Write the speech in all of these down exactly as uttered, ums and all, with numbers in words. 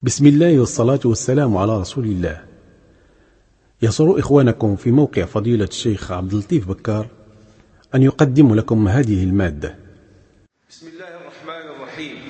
بسم الله والصلاة والسلام على رسول الله. يسر إخوانكم في موقع فضيلة الشيخ عبد اللطيف بكار أن يقدم لكم هذه المادة. بسم الله الرحمن الرحيم.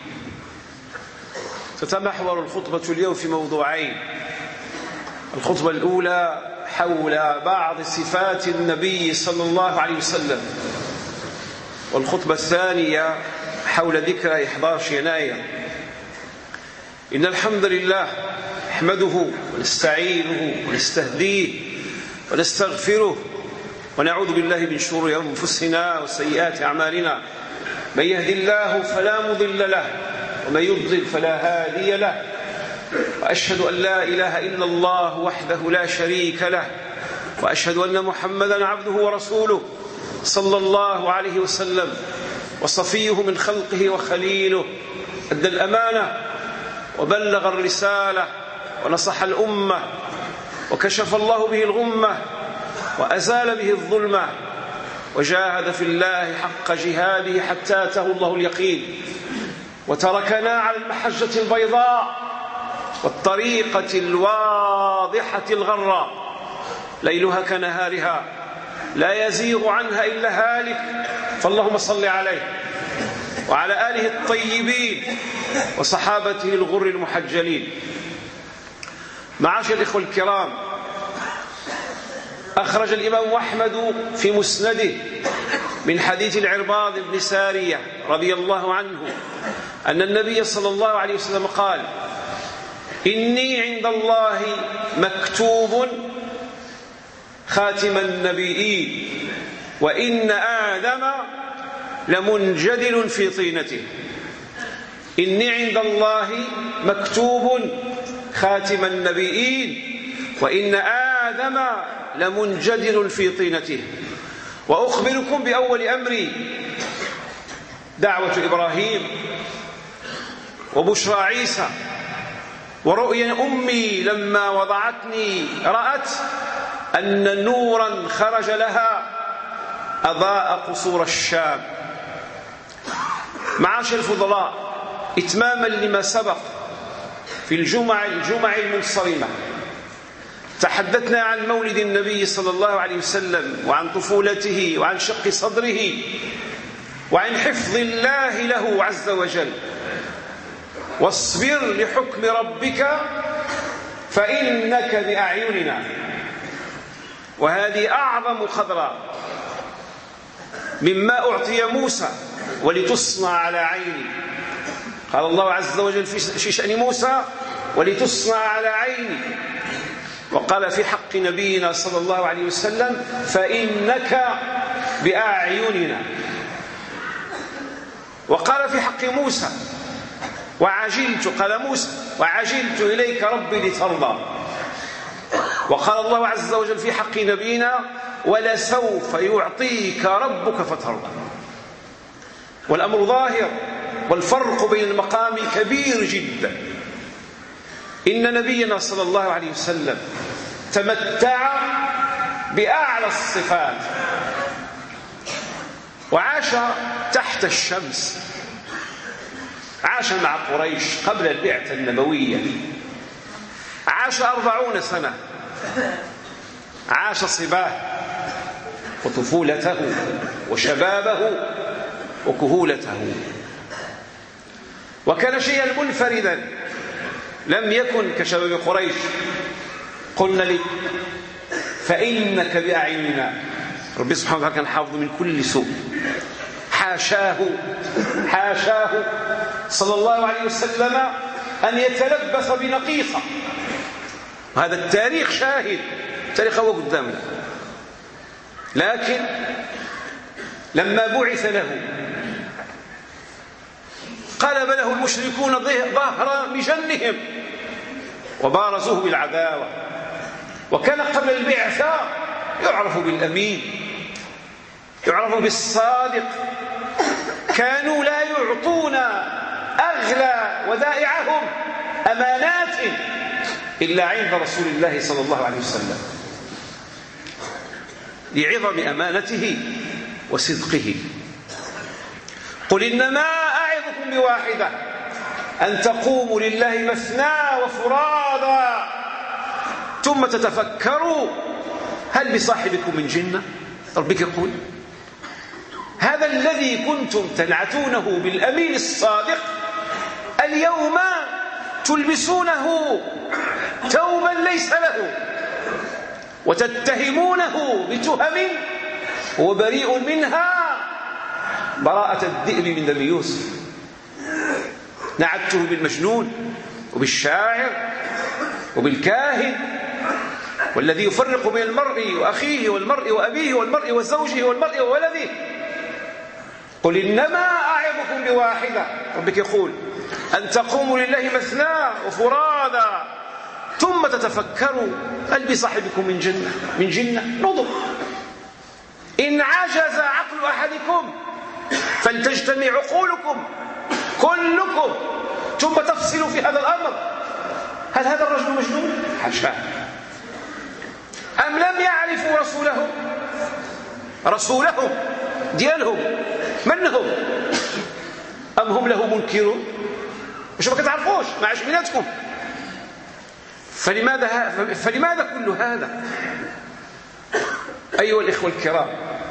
تتمحور الخطبة اليوم في موضوعين. الخطبة الأولى حول بعض صفات النبي صلى الله عليه وسلم، والخطبة الثانية حول ذكرى إحدى عشر يناير. إن الحمد لله نحمده ونستعينه ونستهديه ونستغفره ونعوذ بالله من شرور أنفسنا وسيئات أعمالنا. من يهد الله فلا مضل له ومن يضلل فلا هادي له، وأشهد أن لا إله إلا الله وحده لا شريك له، وأشهد أن محمدا عبده ورسوله صلى الله عليه وسلم، وصفيه من خلقه وخليله، أدى الأمانة وبلغ الرسالة ونصح الأمة، وكشف الله به الغمة وأزال به الظلمة، وجاهد في الله حق جهاده حتى أتاه الله اليقين، وتركنا على المحجة البيضاء والطريقة الواضحة الغراء ليلها كنهارها لا يزيغ عنها إلا هالك. فاللهم صل عليه وعلى آله الطيبين وصحابته الغر المحجلين. معاشر الإخوة الكرام، أخرج الإمام أحمد في مسنده من حديث العرباض بن سارية رضي الله عنه أن النبي صلى الله عليه وسلم قال: إني عند الله مكتوب خاتم النبيين، وإن آدم لمنجدل في طينته. إني عند الله مكتوب خاتم النبيين، وإن آدم لمنجدل في طينته. وأخبركم بأول أمري دعوة إبراهيم، وبشرى عيسى، ورؤيا أمي لما وضعتني رأت أن نورا خرج لها أضاء قصور الشام. معاشر الفضلاء، إتماما لما سبق في الجمع الجمع المنصرمة تحدثنا عن مولد النبي صلى الله عليه وسلم، وعن طفولته، وعن شق صدره، وعن حفظ الله له عز وجل. واصبر لحكم ربك فإنك بأعيننا. وهذه أعظم خضراء مما أعطي موسى ولتصنع على عيني. قال الله عز وجل في شأن موسى: ولتصنع على عيني. وقال في حق نبينا صلى الله عليه وسلم: فإنك بأعيننا. وقال في حق موسى: وعجلت قال موسى وعجلت إليك ربي لترضى. وقال الله عز وجل في حق نبينا: ولسوف يعطيك ربك فترضى. والأمر ظاهر، والفرق بين المقام كبير جدا. إن نبينا صلى الله عليه وسلم تمتع بأعلى الصفات، وعاش تحت الشمس. عاش مع قريش قبل البعثة النبوية، عاش أربعون سنة، عاش صباه وطفولته وشبابه وكهولته، وكان شيئا منفردا، لم يكن كشباب قريش. قلنا لي: فإنك بأعيننا. ربي سبحانه وتعالى كان حافظ من كل سوء. حاشاه حاشاه صلى الله عليه وسلم أن يتلبس بنقيصة. هذا التاريخ شاهد، التاريخ هو قدامنا. لكن لما بعث له قلب له المشركون ظهر مجنهم وبارزوه بالعداوة. وكان قبل البعثة يعرف بالأمين، يعرف بالصادق. كانوا لا يعطون أغلى ودائعهم أمانات إلا عند رسول الله صلى الله عليه وسلم، لعظم أمانته وصدقه. قل إنما أعظكم بواحدة أن تقوموا لله مثنى وفرادا ثم تتفكروا هل بصاحبكم من جنة. ربك يقول هذا الذي كنتم تنعتونه بالأمين الصادق اليوم تلبسونه ثوبا ليس له وتتهمونه بتهم هو بريء منها براءة الذئب من دم يوسف. نعته بالمجنون وبالشاعر وبالكاهن والذي يفرق بين المرء وأخيه والمرء وأبيه والمرء وزوجه والمرء وولده. قل إنما أعظكم بواحدة. ربك يقول أن تقوموا لله مثنى وفرادا ثم تتفكروا هل بصاحبكم من جنة من جنة نظر. إن عجز عقل أحدكم فلتجتمع عقولكم كلكم ثم تفصلوا في هذا الأمر. هل هذا الرجل مجنون؟ حاشا. أم لم يعرفوا رسولهم رسولهم ديالهم من هم؟ أم هم له منكرون؟ مش ما كتعرفوش ما عاش بيناتكم. فلماذا فلماذا كل هذا؟ أيها الإخوة الكرام،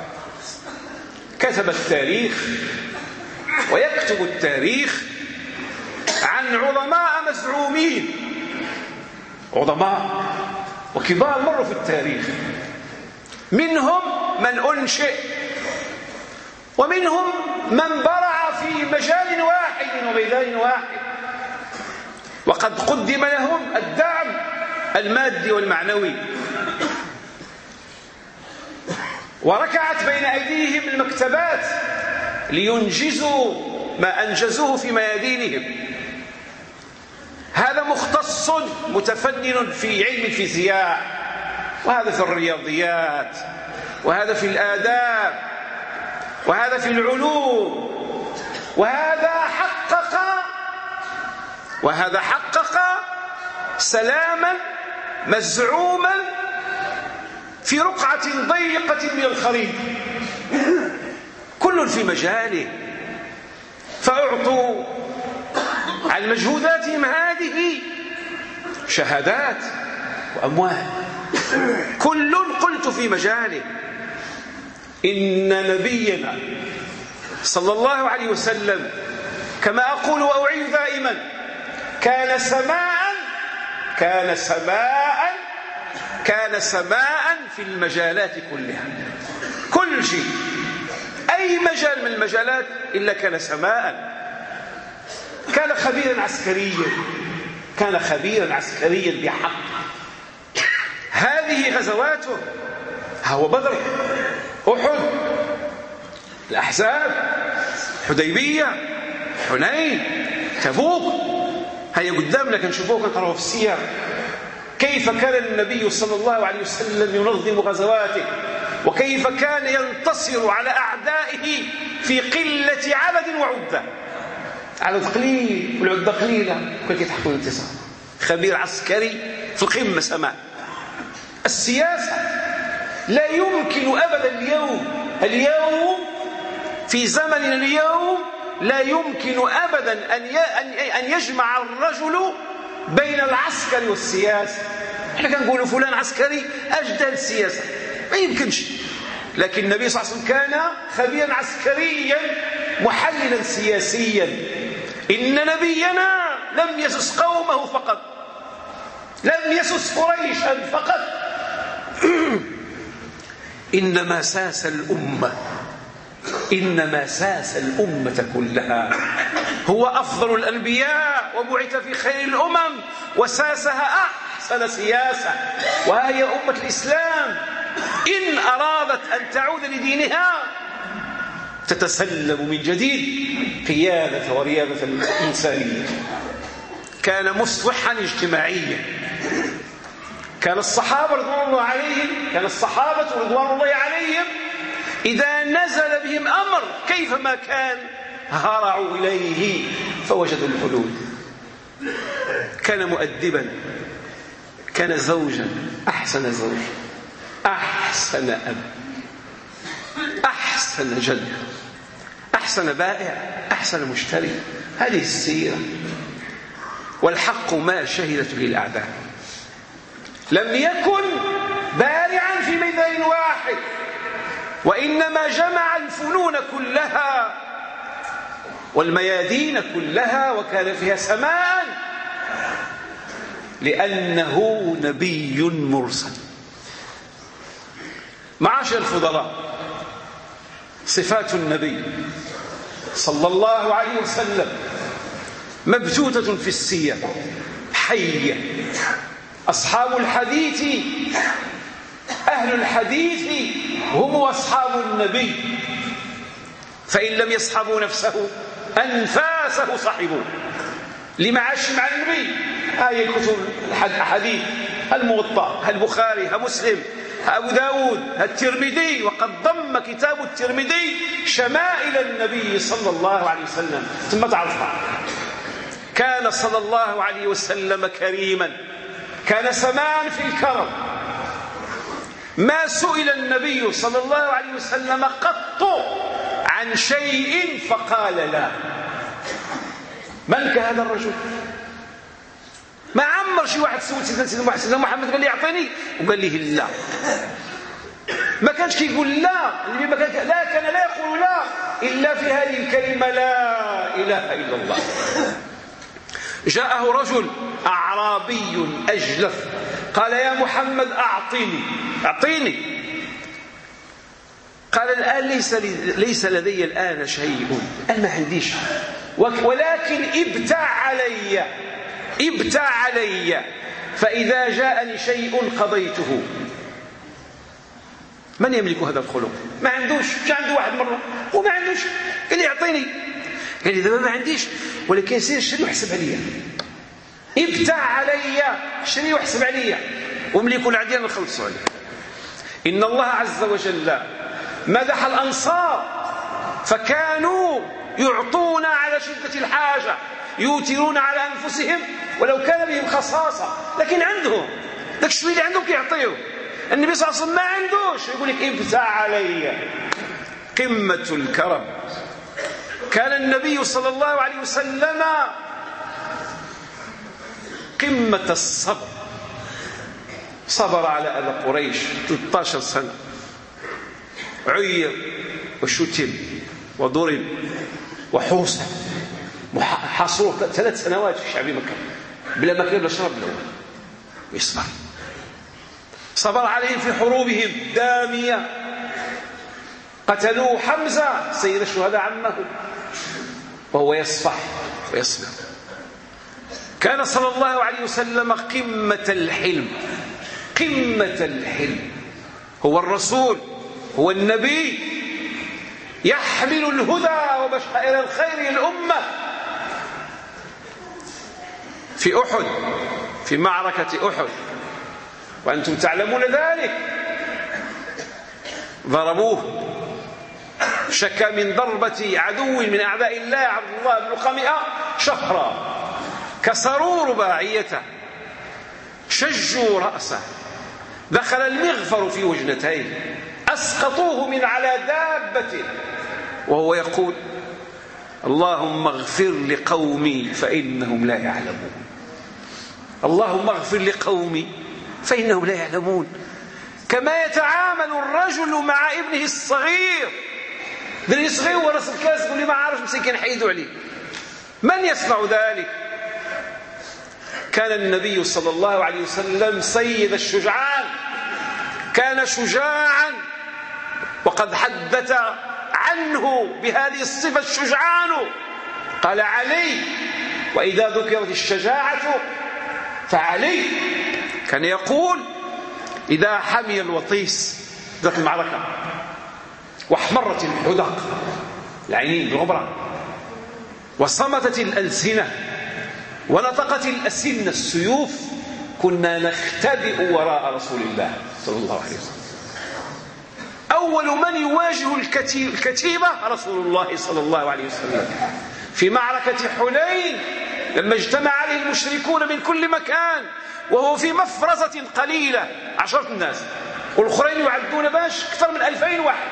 كتب التاريخ ويكتب التاريخ عن عظماء مزعومين، عظماء وكبار مروا في التاريخ، منهم من أنشئ ومنهم من برع في مجال واحد وميدان واحد، وقد قدم لهم الدعم المادي والمعنوي، وركعت بين أيديهم المكتبات لينجزوا ما أنجزوه في ميادينهم. هذا مختص متفنن في علم الفيزياء، وهذا في الرياضيات، وهذا في الآداب، وهذا في العلوم، وهذا حقق وهذا حقق سلاما مزعوما في رقعة ضيقة من الخريطة، كل في مجاله، فأعطوا عن مجهوداتهم هذه شهادات وأموال، كل قلت في مجاله. إن نبينا صلى الله عليه وسلم كما أقول وأعيد دائما كان سماء كان سماء كان سماء في المجالات كلها، كل شيء، أي مجال من المجالات إلا كان سماء. كان خبيرا عسكريا، كان خبيرا عسكريا بحق. هذه غزواته، هو بدر، أحد، الأحزاب، حديبية، حنين، تبوك، هيا قدامنا كنشوفوه كنقراوه في السير كيف كان النبي صلى الله عليه وسلم ينظم غزواته، وكيف كان ينتصر على أعدائه في قلة عدد وعدة، عدد قليل والعدة قليلة وكان يتحقق الانتصار. خبير عسكري في القمة سماء. السياسة لا يمكن أبدا اليوم اليوم في زمننا اليوم لا يمكن أبدا أن يجمع الرجل بين العسكر والسياسة. احنا كنقولوا فلان عسكري أجدى السياسة، ما يمكنش. لكن النبي صلى الله عليه وسلم كان خبيرا عسكريا محللا سياسيا. إن نبينا لم يسس قومه فقط، لم يسس قريشا فقط، إنما ساس الأمة، إنما ساس الأمة كلها. هو أفضل الأنبياء وبعث في خير الأمم وساسها أحسن سياسة. وهي أمة الإسلام إن أرادت أن تعود لدينها تتسلم من جديد قيادة وريادة الإنسانية. كان مصلحا اجتماعيا. كان الصحابة رضوان الله عليهم كان الصحابة رضوان الله عليهم إذا نزل بهم أمر كيفما كان هرعوا إليه فوجدوا الحلول. كان مؤدبا، كان زوجا، أحسن زوج، أحسن أب، أحسن جد، أحسن بائع، أحسن مشتري. هذه السيرة. والحق ما شهدت به الأعداء. لم يكن بارعا في ميدان واحد، وإنما جمع الفنون كلها والميادين كلها، وكان فيها سماء، لأنه نبي مرسل. معاشر الفضلاء، صفات النبي صلى الله عليه وسلم مبثوثة في السير حية. أصحاب الحديث أهل الحديث هم أصحاب النبي، فإن لم يصحبوا نفسه أنفاسه صحبوا. لما عاش مع النبي هاي الكتب الحديث، الموطأ، البخاري، مسلم، أبو داود، الترمذي، وقد ضم كتاب الترمذي شمائل النبي صلى الله عليه وسلم. ثم تعرفها، كان صلى الله عليه وسلم كريما، كان سماعا في الكرم. ما سئل النبي صلى الله عليه وسلم قط عن شيء فقال لا. من كهذا الرجل؟ ما عمر شي واحد سول سيدنا محمد قال لي اعطيني وقال لي لا. ما كانش كيقول لا، اللي ما كان لا كان لا يقول لا الا في هذه الكلمه لا اله الا الله. جاءه رجل اعرابي اجلف قال يا محمد اعطيني اعطيني. قال الان ليس ليس لدي الان شيء، انا ما عنديش، ولكن ابتع علي ابتع علي فإذا جاءني شيء قضيته. من يملك هذا الخلق؟ ما عندوش. مش عنده واحد مرة وما عندوش، قال لي اعطيني، قال لي دابا ما عنديش، ولكن سير اشتري وحسب عليا. ابتع علي، اشتري وحسب عليا، وملي يكون عندي نخلصوا عليه. إن الله عز وجل مدح الأنصار فكانوا يعطون على شدة الحاجة، يؤثرون على أنفسهم ولو كان بهم خصاصة، لكن عندهم داك الشيء اللي عندهم كيعطيوه. النبي صلى الله عليه وسلم ما عندوش، يقول لك ابتع علي. قمة الكرم. كان النبي صلى الله عليه وسلم قمة الصبر، صبر على أذى قريش ثلاثة عشر سنة، عير وشتم وضرب وحوصة، حاصروا ثلاث سنوات في شعب مكة بلا مكان بلا شرب بلا ويصبر. صبر عليهم في حروبهم دامية، قتلوا حمزة سيد الشهداء عمه وهو يصفح ويصبر. كان صلى الله عليه وسلم قمة الحلم، قمة الحلم. هو الرسول، هو النبي، يحمل الهدى وبشائر الخير للأمة. في أحد، في معركة أحد، وأنتم تعلمون ذلك، ضربوه، شكى من ضربة عدو من أعداء الله عبد الله بن قمئة شهرا، كسروا رباعيته، شجوا رأسه، دخل المغفر في وجنتيه، أسقطوه من على دابته وهو يقول اللهم اغفر لقومي فإنهم لا يعلمون. اللهم اغفر لقومي فإنهم لا يعلمون. كما يتعامل الرجل مع ابنه الصغير، ذري صغير ورس الكاس يقول لي ما عارف مسكين حيدوا عليه. من يصنع ذلك؟ كان النبي صلى الله عليه وسلم سيد الشجعان، كان شجاعا، وقد حدث عنه بهذه الصفة الشجعان. قال علي، وإذا ذكرت الشجاعة فعلي. كان يقول إذا حمي الوطيس ذات المعركة واحمرت الحدق العينين بالغبرة وصمتت الألسنة ونطقت الأسنة السيوف، كنا نختبئ وراء رسول الله صلى الله عليه وسلم. أول من يواجه الكتيبة رسول الله صلى الله عليه وسلم في معركة حنين، لما اجتمع عليه المشركون من كل مكان وهو في مفرزة قليلة، عشرة الناس، والآخرين يعدون باش أكثر من ألفين واحد،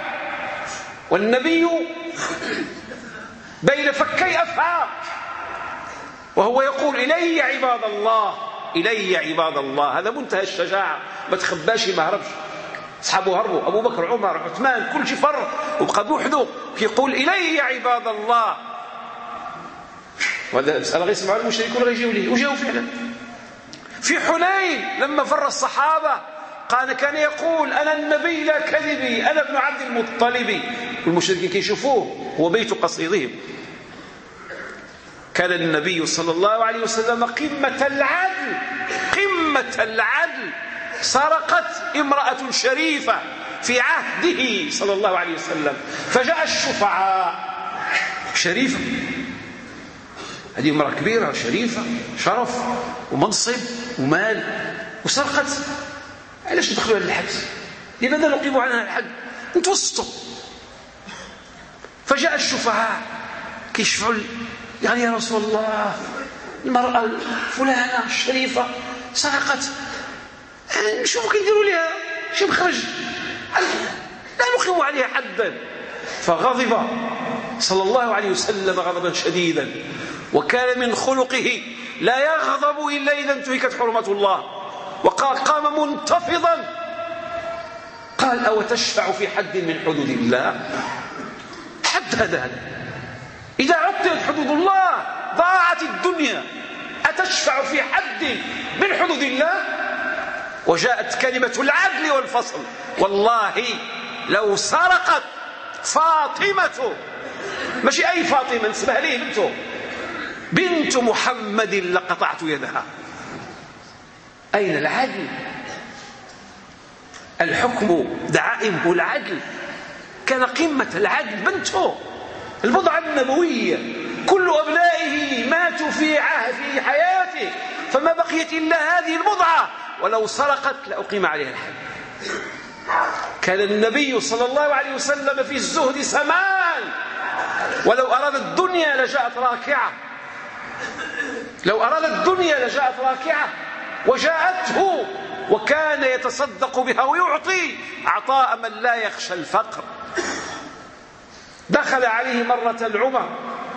والنبي بين فكي أفعى وهو يقول إلي يا عباد الله، إلي يا عباد الله. هذا منتهى الشجاعة، ما تخباش ما هربش. أصحابه هربوا، أبو بكر عمر عثمان كل شيء فر وبقى بوحده يقول إلي يا عباد الله. وهذا مسألة غير يسمعوا المشركون غير يجيوا ليه، وجاوا فعلا. في حنين لما فر الصحابة قال كان يقول أنا النبي لا كذبي، أنا ابن عبد المطلب. والمشركين كيشوفوه هو بيت قصيدهم. كان النبي صلى الله عليه وسلم قمة العدل، قمة العدل. سرقت امرأة شريفة في عهده صلى الله عليه وسلم، فجاء الشفعاء. شريفة، هذه امرأة كبيرة شريفة، شرف ومنصب ومال، وسرقت. علاش تدخلوا للحبس؟ لماذا نقيم عنها الحد؟ نتوسطوا. فجاء الشفعاء كيشفعوا، يعني يا رسول الله المرأة الفلانة الشريفة سرقت، نشوفوا كيديروا لها شي مخرج، لا نقيم عليها حدا. فغضب صلى الله عليه وسلم غضبا شديدا، وكان من خلقه لا يغضب إلا إذا انتهكت حرمة الله. وقال قام منتفضا قال أو تشفع في حد من حدود الله؟ حد هذا، إذا عطلت حدود الله ضاعت الدنيا. أتشفع في حد من حدود الله؟ وجاءت كلمة العدل والفصل. والله لو سرقت فاطمة، ماشي أي فاطمة نسبها ليه، بنته بنت محمد لقطعت يدها. أين العدل؟ الحكم دعائمه العدل. كان قمة العدل. بنته البضعة النبوية، كل أبنائه ماتوا في في حياته، فما بقيت إلا هذه البضعة، ولو سرقت لأقيم عليها الحد. كان النبي صلى الله عليه وسلم في الزهد سمان، ولو أراد الدنيا لجاءت راكعة، لو أراد الدنيا لجاءت راكعة وجاءته، وكان يتصدق بها ويعطي عطاء من لا يخشى الفقر. دخل عليه مرة عمر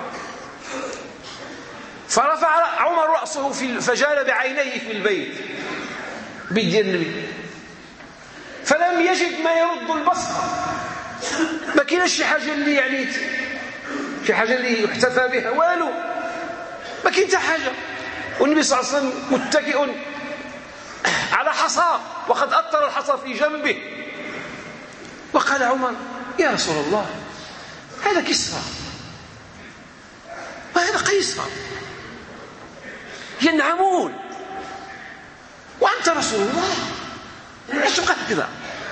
فرفع عمر رأسه في فجال بعينيه في البيت بيت النبي، فلم يجد ما يرد البصر. ما كاينش شي حاجة اللي يعني شي حاجة اللي يحتفى بها، والو ما كاين حتى حاجة. والنبي صلى الله عليه وسلم متكئ على حصى وقد أطر الحصى في جنبه. وقال عمر يا رسول الله هذا كسرى وهذا قيصر ينعمون وأنت رسول الله، ليش تبقى كذا؟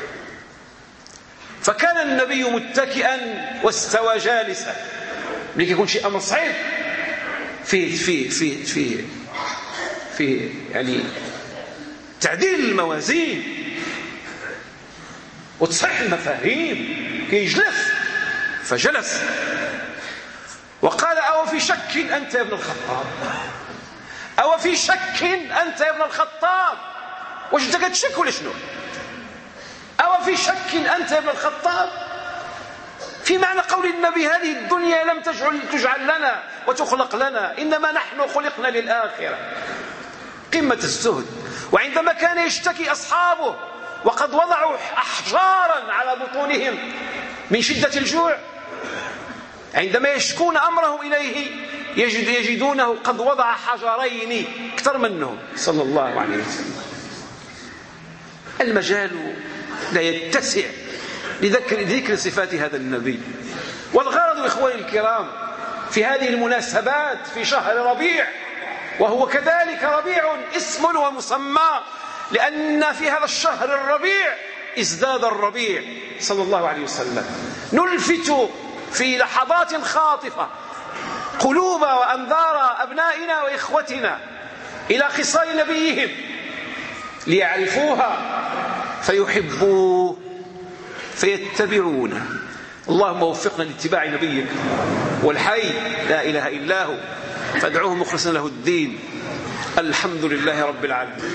فكان النبي متكئا واستوى جالسا. ملي يكون شيء أمر صعيب في في في في في يعني تعديل الموازين وتصحيح المفاهيم كيجلس، فجلس وقال أو في شك أنت يا ابن الخطاب؟ أو في شك أنت يا ابن الخطاب؟ واش انت كتشك ولا شنو؟ أو في شك أنت يا ابن الخطاب؟ في معنى قول النبي هذه الدنيا لم تجعل, تجعل لنا وتخلق لنا، إنما نحن خلقنا للآخرة. قمة الزهد. وعندما كان يشتكي أصحابه وقد وضعوا أحجارا على بطونهم من شدة الجوع، عندما يشكون أمره إليه يجد يجدونه قد وضع حجرين أكثر منهم صلى الله عليه وسلم. المجال لا يتسع لذكر, لذكر صفات هذا النبي. والغرض إخواني الكرام في هذه المناسبات في شهر ربيع، وهو كذلك ربيع اسم ومسمى، لأن في هذا الشهر الربيع ازداد الربيع صلى الله عليه وسلم. نلفت في لحظات خاطفة قلوب وأنظار أبنائنا وإخوتنا إلى خصال نبيهم ليعرفوها فيحبوه فيتبعونه. اللهم وفقنا لاتباع نبيك والحي لا إله إلا هو، فادعوه مخلصا له الدين. الحمد لله رب العالمين.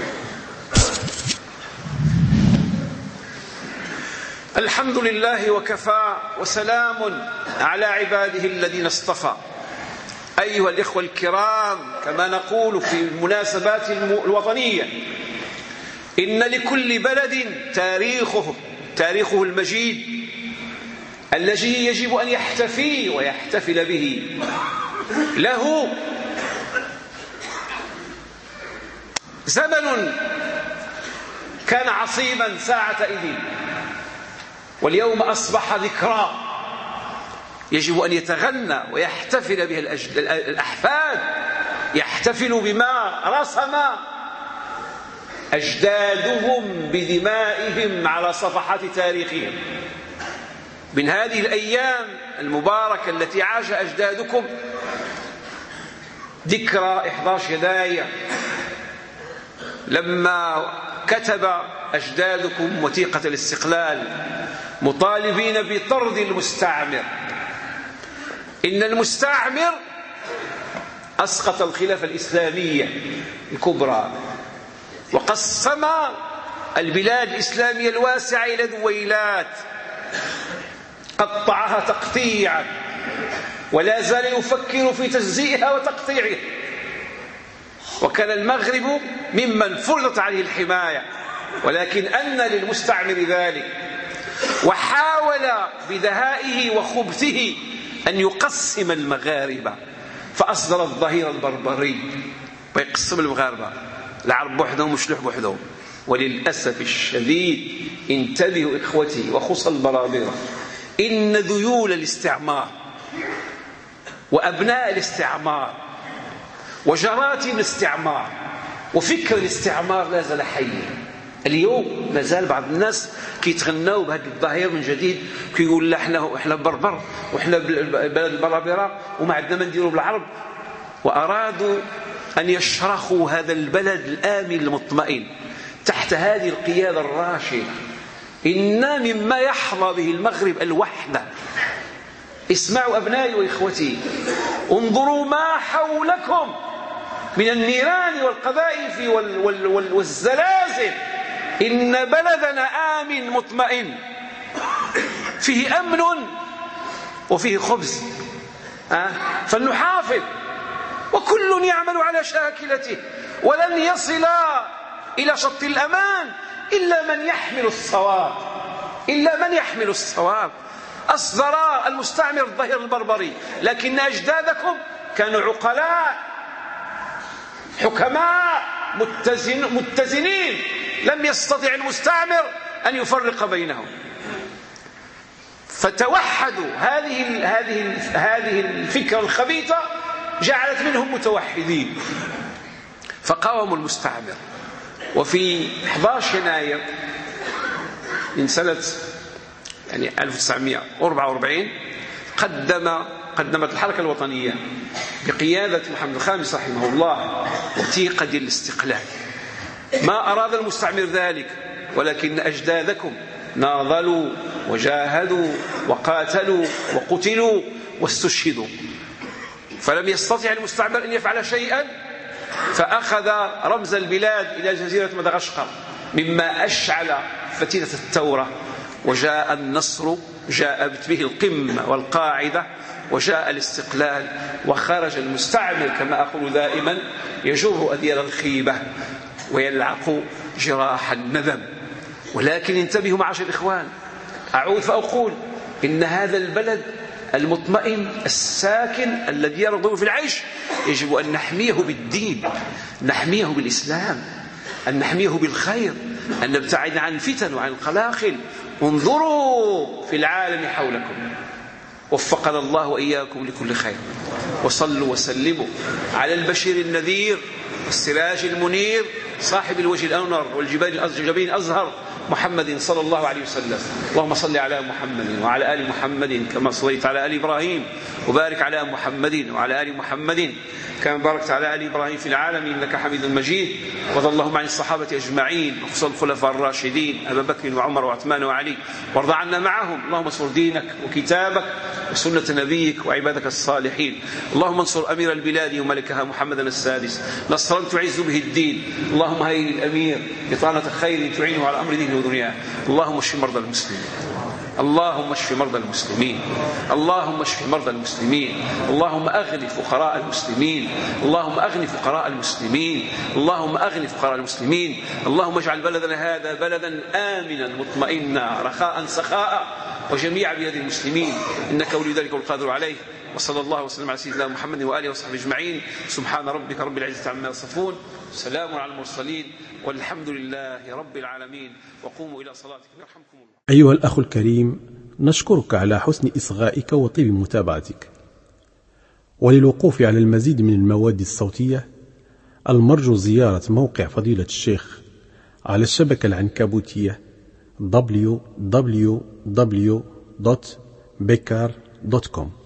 الحمد لله وكفى، وسلام على عباده الذين اصطفى. أيها الإخوة الكرام، كما نقول في المناسبات الوطنية، إن لكل بلد تاريخه تاريخه المجيد الذي يجب أن يحتفي ويحتفل به. له زمن كان عصيبا ساعة إذن، واليوم أصبح ذكرى يجب أن يتغنى ويحتفل بها الأحفاد، يحتفل بما رسم أجدادهم بدمائهم على صفحات تاريخهم. من هذه الأيام المباركة التي عاش أجدادكم ذكرى إحدى عشر يناير، لما كتب أجدادكم وثيقة الاستقلال مطالبين بطرد المستعمر. إن المستعمر أسقط الخلافة الإسلامية الكبرى وقسم البلاد الإسلامية الواسعة إلى دويلات، قطعها تقطيعا، ولا زال يفكر في تجزئها وتقطيعها. وكان المغرب ممن فرضت عليه الحماية، ولكن أن للمستعمر ذلك، وحاول بدهائه وخبثه أن يقسم المغاربة، فأصدر الظهير البربري ويقسم المغاربة، العرب وحدهم والشلوح وحدهم. وللأسف الشديد انتبهوا إخوتي وخص البرابرة، إن ذيول الاستعمار وأبناء الاستعمار وجراثيم الاستعمار وفكر الاستعمار لا زال حيا. اليوم ما زال بعض الناس كيتغناو بهذا الظهير من جديد، كيقول لا احنا احنا بربر واحنا بلد البرابره وما عندنا ما نديروا بالعرب، وارادوا ان يشرخوا هذا البلد الامن المطمئن تحت هذه القياده الراشده. إن مما يحظى به المغرب الوحده. اسمعوا أبنائي وإخوتي، انظروا ما حولكم من النيران والقذائف والزلازل. إن بلدنا آمن مطمئن، فيه أمن وفيه خبز، أه؟ فلنحافظ، وكل يعمل على شاكلته، ولن يصل إلى شط الأمان إلا من يحمل الصواب، إلا من يحمل الصواب. أصدر المستعمر الظهير البربري، لكن أجدادكم كانوا عقلاء حكماء متزن متزنين، لم يستطع المستعمر أن يفرق بينهم، فتوحدوا. هذه هذه هذه الفكرة الخبيثة جعلت منهم متوحدين، فقاوموا المستعمر. وفي أحد عشر يناير من سنة يعني ألف وتسعمائة وأربعة وأربعين قدم قدمت الحركة الوطنية بقيادة محمد الخامس رحمه الله وثيقة الاستقلال. ما أراد المستعمر ذلك، ولكن أجدادكم ناضلوا وجاهدوا وقاتلوا وقتلوا واستشهدوا، فلم يستطع المستعمر أن يفعل شيئا، فأخذ رمز البلاد إلى جزيرة مدغشقر، مما أشعل فتيلة الثورة، وجاء النصر، جاءت به القمة والقاعدة، وجاء الاستقلال، وخرج المستعمر كما أقول دائما يجر أدير الخيبة ويلعق جراح الندم. ولكن انتبهوا معاشر الإخوان، أعود فأقول إن هذا البلد المطمئن الساكن الذي يرغب في العيش يجب أن نحميه بالدين، نحميه بالإسلام، أن نحميه بالخير، أن نبتعد عن الفتن وعن القلاقل. انظروا في العالم حولكم، وفقنا الله وإياكم لكل خير. وصلوا وسلموا على البشير النذير السراج المنير صاحب الوجه الأنور والجبين الأزهر محمد صلى الله عليه وسلم. اللهم صل على محمد وعلى آل محمد كما صليت على آل إبراهيم، وبارك على محمد وعلى آل محمد كما باركت على آل إبراهيم في العالمين إنك حميد مجيد. وارض اللهم عن الصحابة أجمعين، وخصوصا الخلفاء الراشدين أبا بكر وعمر وعثمان وعلي، وارض عنا معهم. اللهم انصر دينك وكتابك وسنة نبيك وعبادك الصالحين. اللهم انصر أمير البلاد وملكها محمدا السادس نصرا تعز به الدين. اللهم هيئ الأمير بطانة خير تعينه على أمر دينه ودنياه. اللهم اشف مرضى المسلمين. اللهم اشف مرضى المسلمين، اللهم اشف مرضى المسلمين، اللهم أغن فقراء المسلمين، اللهم أغن فقراء المسلمين، اللهم أغن فقراء المسلمين، اللهم اجعل بلدنا هذا بلدا آمنا مطمئنا رخاء سخاء وجميع بلاد المسلمين، إنك ولي ذلك والقادر عليه. وصلى الله وسلم على سيدنا محمد وآله وصحبه أجمعين. سبحان ربك رب العزة عما يصفون، سلام على المرسلين، والحمد لله رب العالمين. وقوموا إلى صلاتكم يرحمكم الله. أيها الأخ الكريم، نشكرك على حسن إصغائك وطيب متابعتك. وللوقوف على المزيد من المواد الصوتية المرجو زيارة موقع فضيلة الشيخ على الشبكة العنكبوتية دبليو دبليو دبليو دوت بكار دوت كوم.